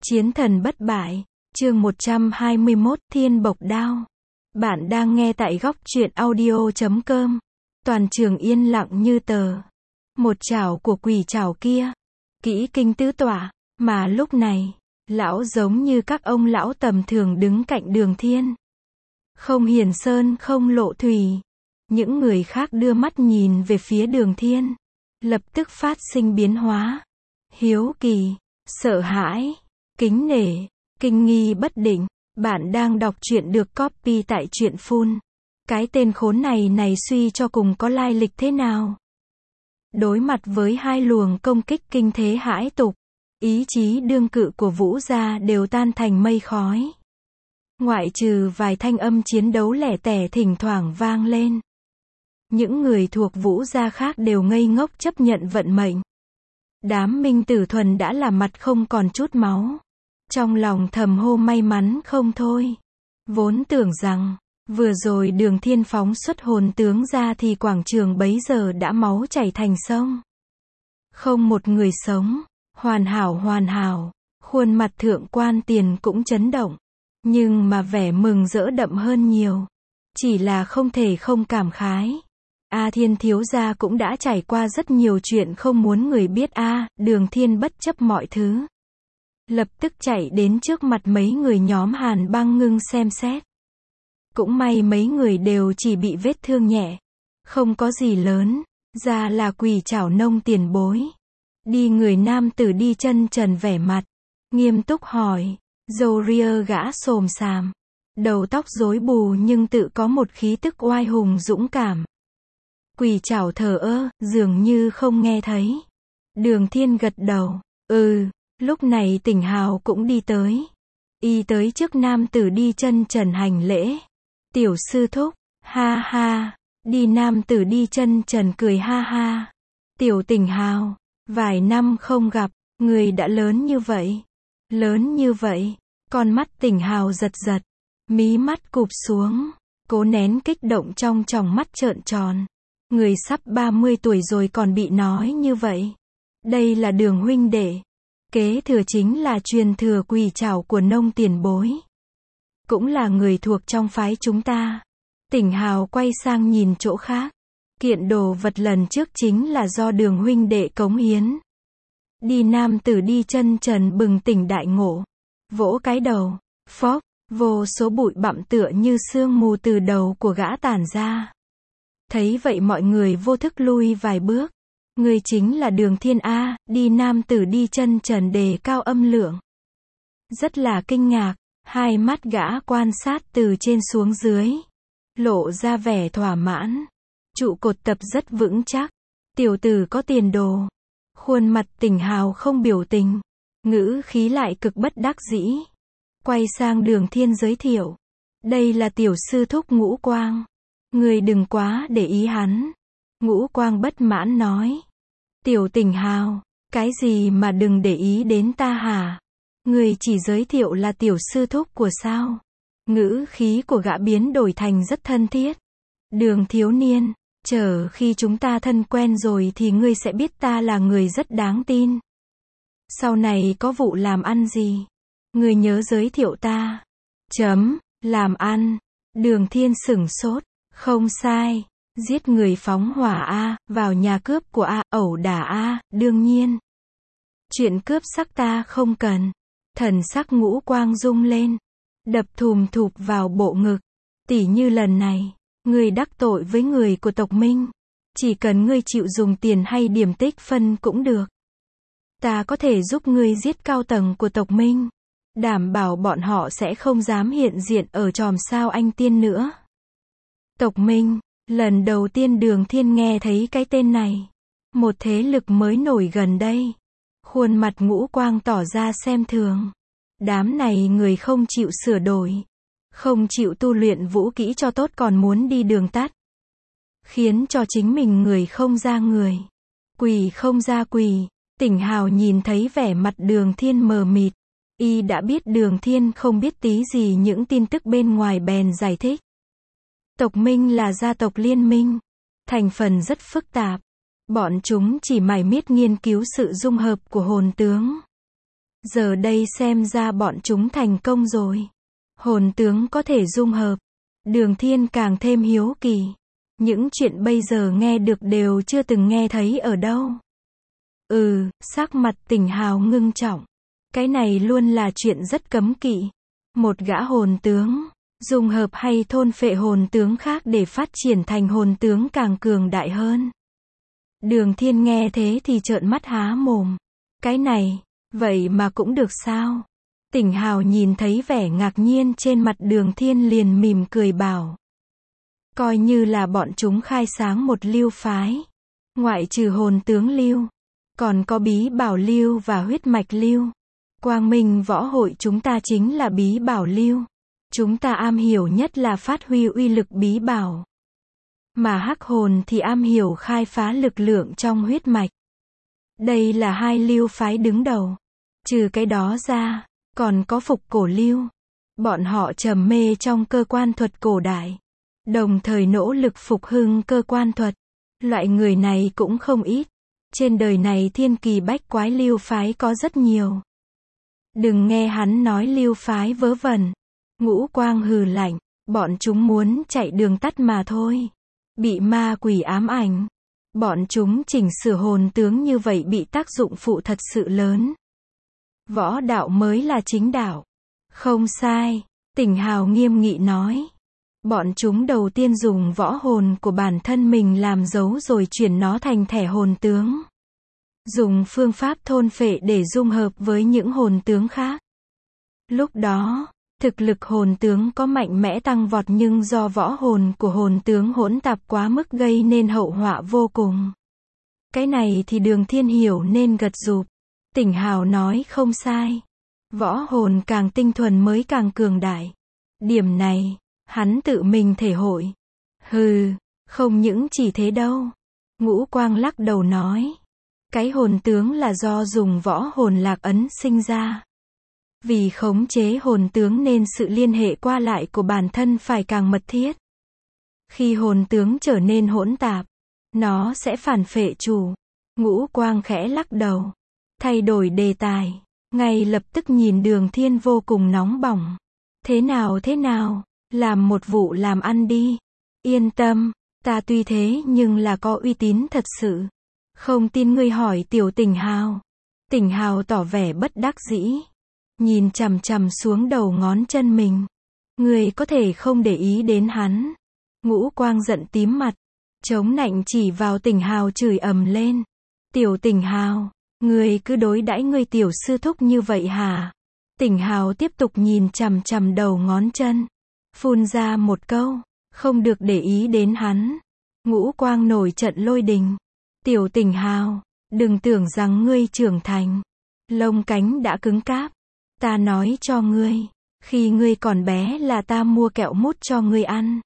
Chiến thần bất bại, chương 121, Thiên Bộc Đao. Bạn đang nghe tại góc truyện audio.com. Toàn trường yên lặng như tờ. Một chảo của quỷ chảo kia. Kỹ kinh tứ tọa. Mà lúc này, lão giống như các ông lão tầm thường đứng cạnh Đường Thiên. Không hiển sơn không lộ thủy. Những người khác đưa mắt nhìn về phía Đường Thiên. Lập tức phát sinh biến hóa. Hiếu kỳ, sợ hãi, kính nể, kinh nghi bất định. Bạn đang đọc truyện được copy tại truyện Full. Cái tên khốn này suy cho cùng có lai lịch thế nào? Đối mặt với hai luồng công kích kinh thế hãi tục, ý chí đương cự của Vũ gia đều tan thành mây khói. Ngoại trừ vài thanh âm chiến đấu lẻ tẻ thỉnh thoảng vang lên. Những người thuộc Vũ gia khác đều ngây ngốc chấp nhận vận mệnh. Đám Minh Tử Thuần đã là mặt không còn chút máu. Trong lòng thầm hô may mắn không thôi. Vốn tưởng rằng, vừa rồi Đường Thiên phóng xuất hồn tướng ra thì quảng trường bấy giờ đã máu chảy thành sông. Không một người sống, hoàn hảo, khuôn mặt Thượng Quan Tiền cũng chấn động. Nhưng mà vẻ mừng rỡ đậm hơn nhiều. Chỉ là không thể không cảm khái. Thiên thiếu gia cũng đã trải qua rất nhiều chuyện không muốn người biết Đường Thiên bất chấp mọi thứ. Lập tức chạy đến trước mặt mấy người nhóm Hàn Băng Ngưng xem xét. Cũng may mấy người đều chỉ bị vết thương nhẹ. Không có gì lớn, ra là quỷ chảo Nông tiền bối. Đi người nam tử đi chân trần vẻ mặt. Nghiêm túc hỏi, râu ria gã xồm xàm. Đầu tóc rối bù nhưng tự có một khí tức oai hùng dũng cảm. Quỷ chảo thờ ơ, dường như không nghe thấy. Đường Thiên gật đầu, lúc này Tỉnh Hào cũng đi tới. Y tới trước nam tử đi chân trần hành lễ. Tiểu sư thúc, ha ha, đi nam tử đi chân trần cười ha ha. Tiểu Tỉnh Hào, vài năm không gặp, người đã lớn như vậy. Lớn như vậy, con mắt Tỉnh Hào giật giật, mí mắt cụp xuống, cố nén kích động trong tròng mắt trợn tròn. Người sắp 30 tuổi rồi còn bị nói như vậy. Đây là Đường huynh đệ. Kế thừa chính là truyền thừa quỷ trảo của Nông tiền bối. Cũng là người thuộc trong phái chúng ta. Tỉnh Hào quay sang nhìn chỗ khác. Kiện đồ vật lần trước chính là do Đường huynh đệ cống hiến. Đi nam tử đi chân trần bừng tỉnh đại ngộ. Vỗ cái đầu. Phốc, vô số bụi bặm tựa như sương mù từ đầu của gã tản ra. Thấy vậy mọi người vô thức lui vài bước. Người chính là Đường Thiên đi nam tử đi chân trần đề cao âm lượng. Rất là kinh ngạc, hai mắt gã quan sát từ trên xuống dưới. Lộ ra vẻ thỏa mãn. Trụ cột tập rất vững chắc. Tiểu tử có tiền đồ. Khuôn mặt Tỉnh Hào không biểu tình. Ngữ khí lại cực bất đắc dĩ. Quay sang Đường Thiên giới thiệu. Đây là tiểu sư thúc Ngũ Quang. Người đừng quá để ý hắn. Ngũ Quang bất mãn nói. Tiểu Tỉnh Hào, cái gì mà đừng để ý đến ta hả? Người chỉ giới thiệu là tiểu sư thúc của sao? Ngữ khí của gã biến đổi thành rất thân thiết. Đường thiếu niên, chờ khi chúng ta thân quen rồi thì ngươi sẽ biết ta là người rất đáng tin. Sau này có vụ làm ăn gì? Ngươi nhớ giới thiệu ta. Làm ăn. Đường Thiên sửng sốt. Không sai. Giết người phóng hỏa vào nhà cướp của ẩu đả đương nhiên. Chuyện cướp sắc ta không cần. Thần sắc Ngũ Quang rung lên. Đập thùm thụp vào bộ ngực. Tỉ như lần này, ngươi đắc tội với người của tộc Minh. Chỉ cần ngươi chịu dùng tiền hay điểm tích phân cũng được. Ta có thể giúp ngươi giết cao tầng của tộc Minh. Đảm bảo bọn họ sẽ không dám hiện diện ở chòm sao anh tiên nữa. Tộc Minh. Lần đầu tiên Đường Thiên nghe thấy cái tên này. Một thế lực mới nổi gần đây. Khuôn mặt Ngũ Quang tỏ ra xem thường. Đám này người không chịu sửa đổi. Không chịu tu luyện vũ kỹ cho tốt còn muốn đi đường tắt. Khiến cho chính mình người không ra người. Quỷ không ra quỷ. Tỉnh Hào nhìn thấy vẻ mặt Đường Thiên mờ mịt. Y đã biết Đường Thiên không biết tí gì những tin tức bên ngoài bèn giải thích. Tộc Minh là gia tộc liên minh. Thành phần rất phức tạp. Bọn chúng chỉ mải miết nghiên cứu sự dung hợp của hồn tướng. Giờ đây xem ra bọn chúng thành công rồi. Hồn tướng có thể dung hợp. Đường Thiên càng thêm hiếu kỳ. Những chuyện bây giờ nghe được đều chưa từng nghe thấy ở đâu. Sắc mặt Tỉnh Hào ngưng trọng. Cái này luôn là chuyện rất cấm kỵ. Một gã hồn tướng, dung hợp hay thôn phệ hồn tướng khác để phát triển thành hồn tướng càng cường đại hơn. Đường Thiên nghe thế thì trợn mắt há mồm. Cái này, vậy mà cũng được sao? Tỉnh Hào nhìn thấy vẻ ngạc nhiên trên mặt Đường Thiên liền mỉm cười bảo. Coi như là bọn chúng khai sáng một lưu phái. Ngoại trừ hồn tướng lưu, còn có bí bảo lưu và huyết mạch lưu. Quang Minh Võ Hội chúng ta chính là bí bảo lưu. Chúng ta am hiểu nhất là phát huy uy lực bí bảo. Mà Hắc Hồn thì am hiểu khai phá lực lượng trong huyết mạch. Đây là hai lưu phái đứng đầu. Trừ cái đó ra, còn có Phục Cổ lưu. Bọn họ trầm mê trong cơ quan thuật cổ đại. Đồng thời nỗ lực phục hưng cơ quan thuật. Loại người này cũng không ít. Trên đời này thiên kỳ bách quái lưu phái có rất nhiều. Đừng nghe hắn nói lưu phái vớ vẩn. Ngũ Quang hừ lạnh. Bọn chúng muốn chạy đường tắt mà thôi. Bị ma quỷ ám ảnh. Bọn chúng chỉnh sửa hồn tướng như vậy bị tác dụng phụ thật sự lớn. Võ đạo mới là chính đạo. Không sai. Tỉnh Hào nghiêm nghị nói. Bọn chúng đầu tiên dùng võ hồn của bản thân mình làm dấu rồi chuyển nó thành thẻ hồn tướng. Dùng phương pháp thôn phệ để dung hợp với những hồn tướng khác. Lúc đó, thực lực hồn tướng có mạnh mẽ tăng vọt nhưng do võ hồn của hồn tướng hỗn tạp quá mức gây nên hậu họa vô cùng. Cái này thì Đường Thiên hiểu nên gật gù. Tỉnh Hào nói không sai. Võ hồn càng tinh thuần mới càng cường đại. Điểm này, hắn tự mình thể hội. Không những chỉ thế đâu. Ngũ Quang lắc đầu nói. Cái hồn tướng là do dùng võ hồn lạc ấn sinh ra. Vì khống chế hồn tướng nên sự liên hệ qua lại của bản thân phải càng mật thiết. Khi hồn tướng trở nên hỗn tạp, nó sẽ phản phệ chủ. Ngũ Quang khẽ lắc đầu. Thay đổi đề tài. Ngay lập tức nhìn Đường Thiên vô cùng nóng bỏng. Thế nào, làm một vụ làm ăn đi. Yên tâm, ta tuy thế nhưng là có uy tín thật sự. Không tin ngươi hỏi tiểu Tỉnh Hào. Tỉnh Hào tỏ vẻ bất đắc dĩ. Nhìn chằm chằm xuống đầu ngón chân mình. Ngươi có thể không để ý đến hắn. Ngũ Quang giận tím mặt. Chống nạnh chỉ vào Tỉnh Hào chửi ầm lên. Tiểu Tỉnh Hào, ngươi cứ đối đãi ngươi tiểu sư thúc như vậy hả? Tỉnh Hào tiếp tục nhìn chằm chằm đầu ngón chân. Phun ra một câu. Không được để ý đến hắn. Ngũ Quang nổi trận lôi đình. Tiểu Tỉnh Hào, đừng tưởng rằng ngươi trưởng thành. Lông cánh đã cứng cáp. Ta nói cho ngươi. Khi ngươi còn bé là ta mua kẹo mút cho ngươi ăn.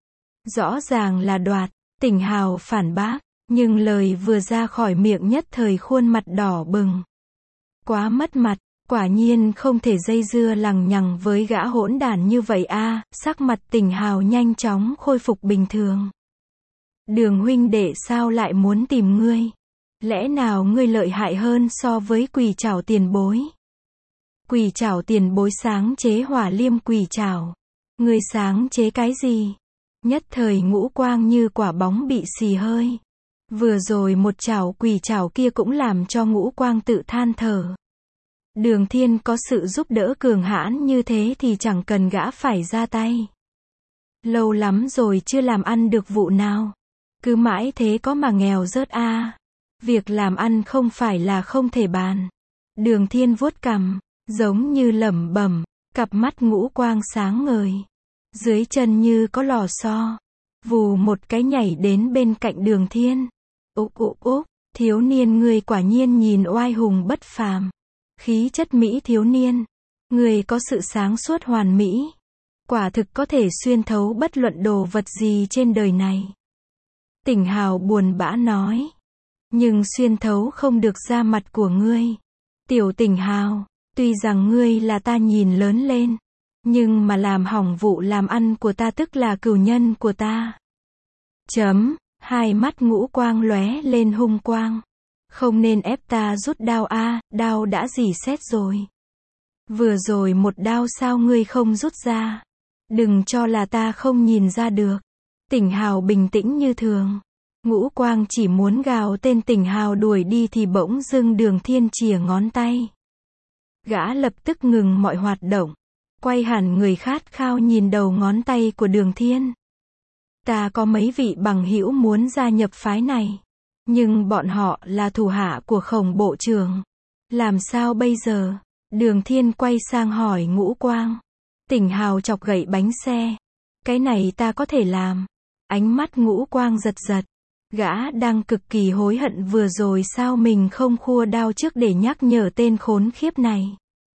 Rõ ràng là đoạt. Tỉnh Hào phản bác. Nhưng lời vừa ra khỏi miệng nhất thời khuôn mặt đỏ bừng. Quá mất mặt. Quả nhiên không thể dây dưa lằng nhằng với gã hỗn đản như vậy a. Sắc mặt Tỉnh Hào nhanh chóng khôi phục bình thường. Đường huynh đệ sao lại muốn tìm ngươi? Lẽ nào ngươi lợi hại hơn so với Quỷ Trảo tiền bối? Quỷ Trảo tiền bối sáng chế Hỏa Liêm Quỷ Trảo. Ngươi sáng chế cái gì? Nhất thời Ngũ Quang như quả bóng bị xì hơi. Vừa rồi một chảo Quỷ Trảo kia cũng làm cho Ngũ Quang tự than thở. Đường Thiên có sự giúp đỡ cường hãn như thế thì chẳng cần gã phải ra tay. Lâu lắm rồi chưa làm ăn được vụ nào. Cứ mãi thế có mà nghèo rớt a. Việc làm ăn không phải là không thể bàn. Đường Thiên vuốt cằm, giống như lẩm bẩm, cặp mắt Ngũ Quang sáng ngời. Dưới chân như có lò xo. Vù một cái nhảy đến bên cạnh Đường Thiên. Úc, thiếu niên ngươi quả nhiên nhìn oai hùng bất phàm. Khí chất mỹ thiếu niên. Ngươi có sự sáng suốt hoàn mỹ. Quả thực có thể xuyên thấu bất luận đồ vật gì trên đời này. Tỉnh Hào buồn bã nói. Nhưng xuyên thấu không được da mặt của ngươi. Tiểu Tỉnh Hào, tuy rằng ngươi là ta nhìn lớn lên. Nhưng mà làm hỏng vụ làm ăn của ta tức là cừu nhân của ta. Hai mắt Ngũ Quang lóe lên hung quang. Không nên ép ta rút đao a, đao đã rỉ sét rồi. Vừa rồi một đao sao ngươi không rút ra? Đừng cho là ta không nhìn ra được. Tỉnh Hào bình tĩnh như thường. Ngũ Quang chỉ muốn gào tên Tỉnh Hào đuổi đi thì bỗng dưng Đường Thiên chìa ngón tay. Gã lập tức ngừng mọi hoạt động. Quay hẳn người khát khao nhìn đầu ngón tay của Đường Thiên. Ta có mấy vị bằng hữu muốn gia nhập phái này. Nhưng bọn họ là thủ hạ của Khổng bộ trưởng. Làm sao bây giờ? Đường Thiên quay sang hỏi Ngũ Quang. Tỉnh Hào chọc gậy bánh xe. Cái này ta có thể làm. Ánh mắt Ngũ Quang giật giật. Gã đang cực kỳ hối hận vừa rồi sao mình không khua đao trước để nhắc nhở tên khốn khiếp này.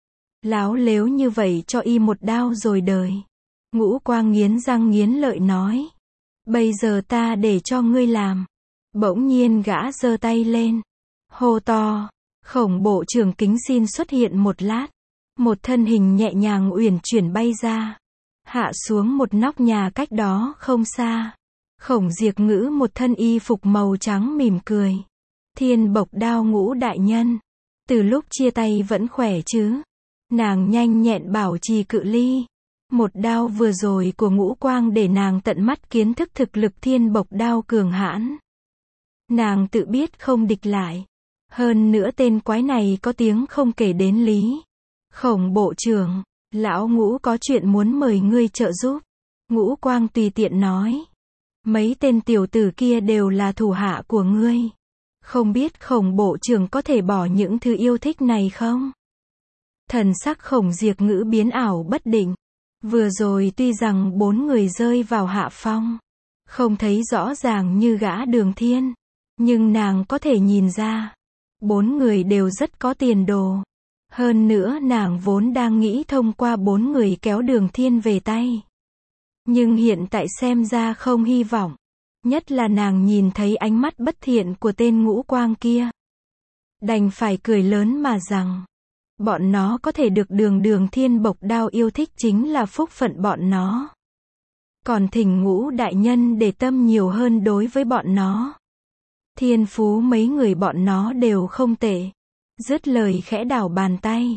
Láo lếu như vậy cho y một đao rồi đời. Ngũ Quang nghiến răng nghiến lợi nói. Bây giờ ta để cho ngươi làm. Bỗng nhiên gã giơ tay lên. Hô to. Khổng bộ trưởng kính xin xuất hiện một lát. Một thân hình nhẹ nhàng uyển chuyển bay ra. Hạ xuống một nóc nhà cách đó không xa. Khổng Diệt Ngữ một thân y phục màu trắng mỉm cười. Thiên Bộc Đao Ngũ đại nhân. Từ lúc chia tay vẫn khỏe chứ? Nàng nhanh nhẹn bảo trì cự ly. Một đao vừa rồi của Ngũ Quang để nàng tận mắt kiến thức thực lực Thiên Bộc Đao cường hãn. Nàng tự biết không địch lại. Hơn nữa tên quái này có tiếng không kể đến lý. Khổng bộ trưởng, lão Ngũ có chuyện muốn mời ngươi trợ giúp. Ngũ Quang tùy tiện nói. Mấy tên tiểu tử kia đều là thủ hạ của ngươi. Không biết Khổng bộ trưởng có thể bỏ những thứ yêu thích này không? Thần sắc Khổng Diệt Ngữ biến ảo bất định. Vừa rồi tuy rằng 4 người rơi vào hạ phong. Không thấy rõ ràng như gã Đường Thiên. Nhưng nàng có thể nhìn ra. 4 người đều rất có tiền đồ. Hơn nữa nàng vốn đang nghĩ thông qua 4 người kéo Đường Thiên về tay. Nhưng hiện tại xem ra không hy vọng. Nhất là nàng nhìn thấy ánh mắt bất thiện của tên Ngũ Quang kia. Đành phải cười lớn mà rằng. Bọn nó có thể được Đường Thiên Bộc Đao yêu thích chính là phúc phận bọn nó. Còn thỉnh Ngũ đại nhân để tâm nhiều hơn đối với bọn nó. Thiên phú mấy người bọn nó đều không tệ. Dứt lời khẽ đảo bàn tay.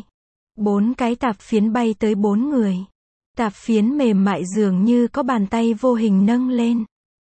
4 cái tạp phiến bay tới 4 người. Tạp phiến mềm mại dường như có bàn tay vô hình nâng lên.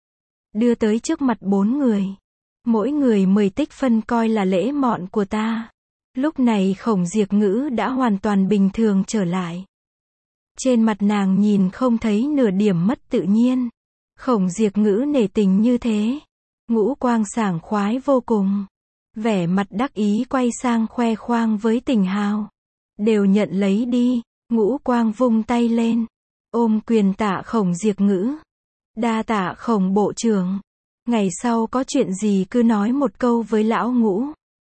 Đưa tới trước mặt 4 người. Mỗi người 10 tích phân coi là lễ mọn của ta. Lúc này Khổng Diệt Ngữ đã hoàn toàn bình thường trở lại. Trên mặt nàng nhìn không thấy nửa điểm mất tự nhiên. Khổng Diệt Ngữ nể tình như thế. Ngũ Quang sảng khoái vô cùng. Vẻ mặt đắc ý quay sang khoe khoang với Tỉnh Hào. Đều nhận lấy đi. Ngũ Quang vung tay lên. Ôm quyền tạ Khổng Diệt Ngữ. Đa tạ Khổng bộ trưởng. Ngày sau có chuyện gì cứ nói một câu với lão Ngũ.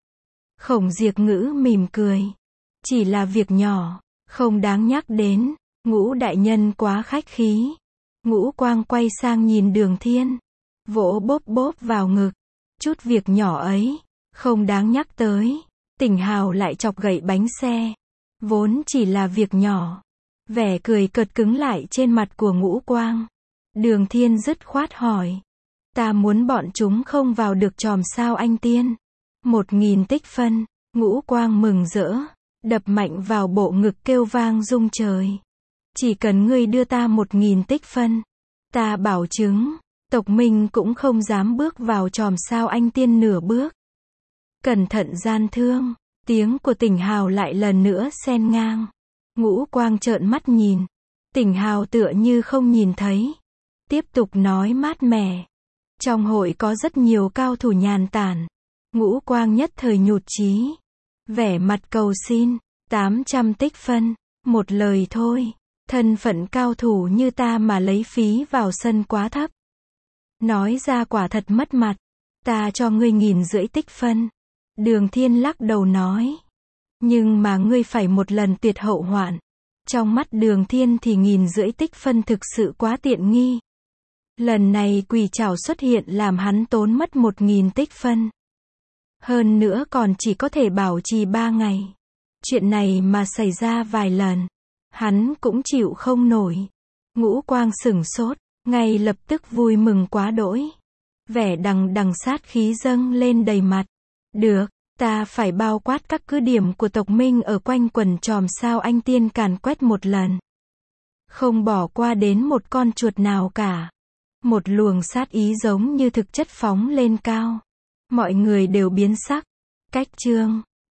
Khổng Diệt Ngữ mỉm cười. Chỉ là việc nhỏ. Không đáng nhắc đến. Ngũ đại nhân quá khách khí. Ngũ Quang quay sang nhìn Đường Thiên. Vỗ bóp bóp vào ngực. Chút việc nhỏ ấy. Không đáng nhắc tới. Tỉnh Hào lại chọc gậy bánh xe. Vốn chỉ là việc nhỏ. Vẻ cười cợt cứng lại trên mặt của Ngũ Quang. Đường Thiên dứt khoát hỏi. Ta muốn bọn chúng không vào được chòm sao anh tiên. 1000 tích phân. Ngũ Quang mừng rỡ. Đập mạnh vào bộ ngực kêu vang rung trời. Chỉ cần ngươi đưa ta 1000 tích phân. Ta bảo chứng. Tộc Minh cũng không dám bước vào chòm sao anh tiên nửa bước. Cẩn thận gian thương. Tiếng của Tỉnh Hào lại lần nữa xen ngang. Ngũ Quang trợn mắt nhìn. Tỉnh Hào tựa như không nhìn thấy. Tiếp tục nói mát mẻ. Trong hội có rất nhiều cao thủ nhàn tản. Ngũ Quang nhất thời nhụt chí. Vẻ mặt cầu xin. 800 tích phân. Một lời thôi. Thân phận cao thủ như ta mà lấy phí vào sân quá thấp. Nói ra quả thật mất mặt. Ta cho ngươi 1500 tích phân. Đường Thiên lắc đầu nói. Nhưng mà ngươi phải một lần tuyệt hậu hoạn. Trong mắt Đường Thiên thì 1500 tích phân thực sự quá tiện nghi. Lần này quỷ trảo xuất hiện làm hắn tốn mất 1000 tích phân. Hơn nữa còn chỉ có thể bảo trì 3 ngày. Chuyện này mà xảy ra vài lần. Hắn cũng chịu không nổi. Ngũ Quang sửng sốt. Ngay lập tức vui mừng quá đỗi. Vẻ đằng đằng sát khí dâng lên đầy mặt. Được, Ta phải bao quát các cứ điểm của tộc Minh ở quanh quần chòm sao anh tiên càn quét một lần. Không bỏ qua đến một con chuột nào cả. Một luồng sát ý giống như thực chất phóng lên cao. Mọi người đều biến sắc. Cách chương